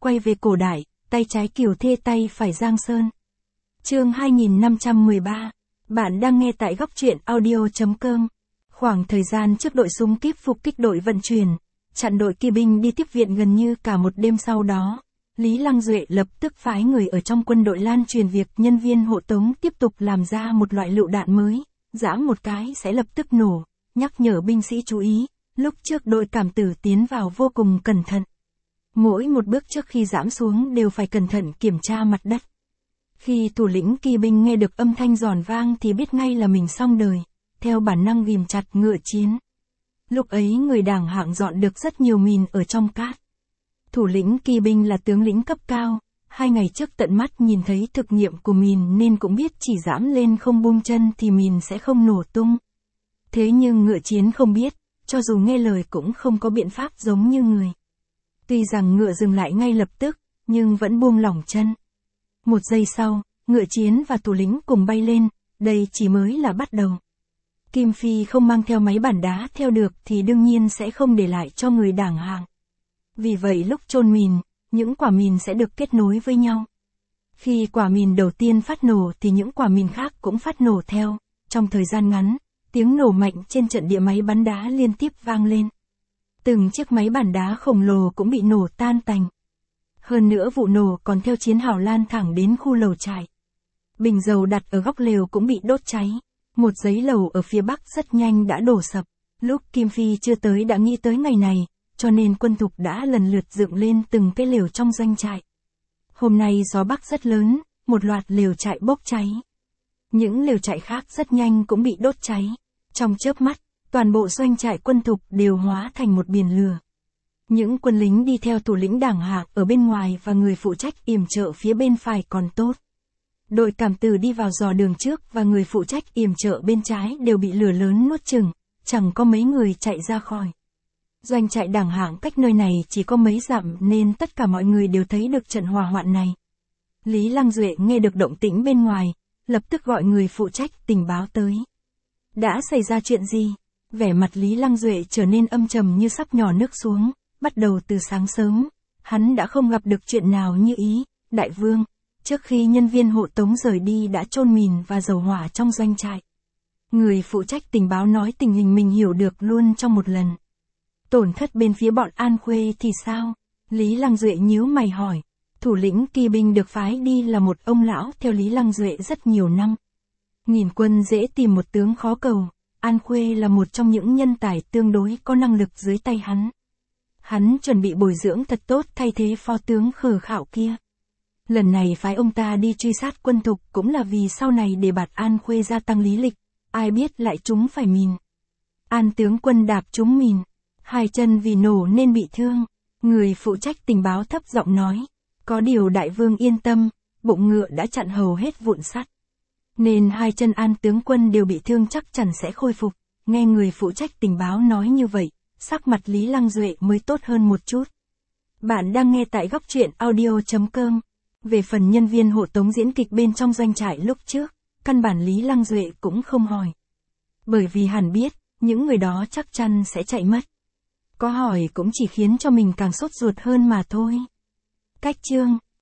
quay về cổ đại, tay trái Kiều Thê tay phải Giang Sơn. Chương 2513. Bạn đang nghe tại góc truyện audio.com. Khoảng thời gian trước đội súng kíp phục kích đội vận chuyển, chặn đội kỳ binh đi tiếp viện gần như cả một đêm sau đó, Lý Lăng Duệ lập tức phái người ở trong quân đội lan truyền việc nhân viên hộ tống tiếp tục làm ra một loại lựu đạn mới, giãm một cái sẽ lập tức nổ, nhắc nhở binh sĩ chú ý, lúc trước đội cảm tử tiến vào vô cùng cẩn thận. Mỗi một bước trước khi giãm xuống đều phải cẩn thận kiểm tra mặt đất. Khi thủ lĩnh kỳ binh nghe được âm thanh giòn vang thì biết ngay là mình xong đời, theo bản năng ghìm chặt ngựa chiến. Lúc ấy người Đảng hạng dọn được rất nhiều mìn ở trong cát. Thủ lĩnh kỳ binh là tướng lĩnh cấp cao, 2 ngày trước tận mắt nhìn thấy thực nghiệm của mìn nên cũng biết chỉ giãm lên không buông chân thì mìn sẽ không nổ tung. Thế nhưng ngựa chiến không biết, cho dù nghe lời cũng không có biện pháp giống như người. Tuy rằng ngựa dừng lại ngay lập tức, nhưng vẫn buông lỏng chân. 1 giây sau, ngựa chiến và thủ lĩnh cùng bay lên, đây chỉ mới là bắt đầu. Kim Phi không mang theo máy bản đá theo được thì đương nhiên sẽ không để lại cho người Đảng hạng. Vì vậy lúc chôn mìn, những quả mìn sẽ được kết nối với nhau. Khi quả mìn đầu tiên phát nổ thì những quả mìn khác cũng phát nổ theo. Trong thời gian ngắn, tiếng nổ mạnh trên trận địa máy bắn đá liên tiếp vang lên. Từng chiếc máy bản đá khổng lồ cũng bị nổ tan tành. Hơn nữa vụ nổ còn theo chiến hào lan thẳng đến khu lều trại. Bình dầu đặt ở góc lều cũng bị đốt cháy. Một giấy lầu ở phía bắc rất nhanh đã đổ sập. Lúc Kim Phi chưa tới đã nghĩ tới ngày này, cho nên quân thục đã lần lượt dựng lên từng cái lều trong doanh trại. Hôm nay gió bắc rất lớn, một loạt lều trại bốc cháy. Những lều trại khác rất nhanh cũng bị đốt cháy. Trong chớp mắt, toàn bộ doanh trại quân thục đều hóa thành một biển lửa. Những quân lính đi theo thủ lĩnh Đảng hạng ở bên ngoài và người phụ trách yểm trợ phía bên phải còn tốt. Đội cảm tử đi vào dò đường trước và người phụ trách yểm trợ bên trái đều bị lửa lớn nuốt chửng, chẳng có mấy người chạy ra khỏi. Doanh trại Đảng hạng cách nơi này chỉ có mấy dặm nên tất cả mọi người đều thấy được trận hỏa hoạn này. Lý Lăng Duệ nghe được động tĩnh bên ngoài, lập tức gọi người phụ trách tình báo tới. Đã xảy ra chuyện gì? Vẻ mặt Lý Lăng Duệ trở nên âm trầm như sắp nhỏ nước xuống, bắt đầu từ sáng sớm, hắn đã không gặp được chuyện nào như ý. Đại vương, trước khi nhân viên hộ tống rời đi đã chôn mìn và dầu hỏa trong doanh trại. Người phụ trách tình báo nói tình hình mình hiểu được luôn trong một lần. Tổn thất bên phía bọn An Khuê thì sao? Lý Lăng Duệ nhíu mày hỏi. Thủ lĩnh kỳ binh được phái đi là một ông lão theo Lý Lăng Duệ rất nhiều năm. Nghìn quân dễ tìm một tướng khó cầu, An Khuê là một trong những nhân tài tương đối có năng lực dưới tay hắn. Hắn chuẩn bị bồi dưỡng thật tốt thay thế phó tướng Khờ Khạo kia. Lần này phái ông ta đi truy sát quân thục cũng là vì sau này để bạt An Khuê gia tăng lý lịch, ai biết lại trúng phải mìn. An tướng quân đạp trúng mìn, 2 chân vì nổ nên bị thương. Người phụ trách tình báo thấp giọng nói, có điều đại vương yên tâm, bụng ngựa đã chặn hầu hết vụn sắt. Nên 2 chân An tướng quân đều bị thương chắc chắn sẽ khôi phục. Nghe người phụ trách tình báo nói như vậy, sắc mặt Lý Lăng Duệ mới tốt hơn một chút. Bạn đang nghe tại góc truyện audio.com. Về phần nhân viên hộ tống diễn kịch bên trong doanh trại lúc trước, căn bản Lý Lăng Duệ cũng không hỏi. Bởi vì hẳn biết, những người đó chắc chắn sẽ chạy mất. Có hỏi cũng chỉ khiến cho mình càng sốt ruột hơn mà thôi. Cách chương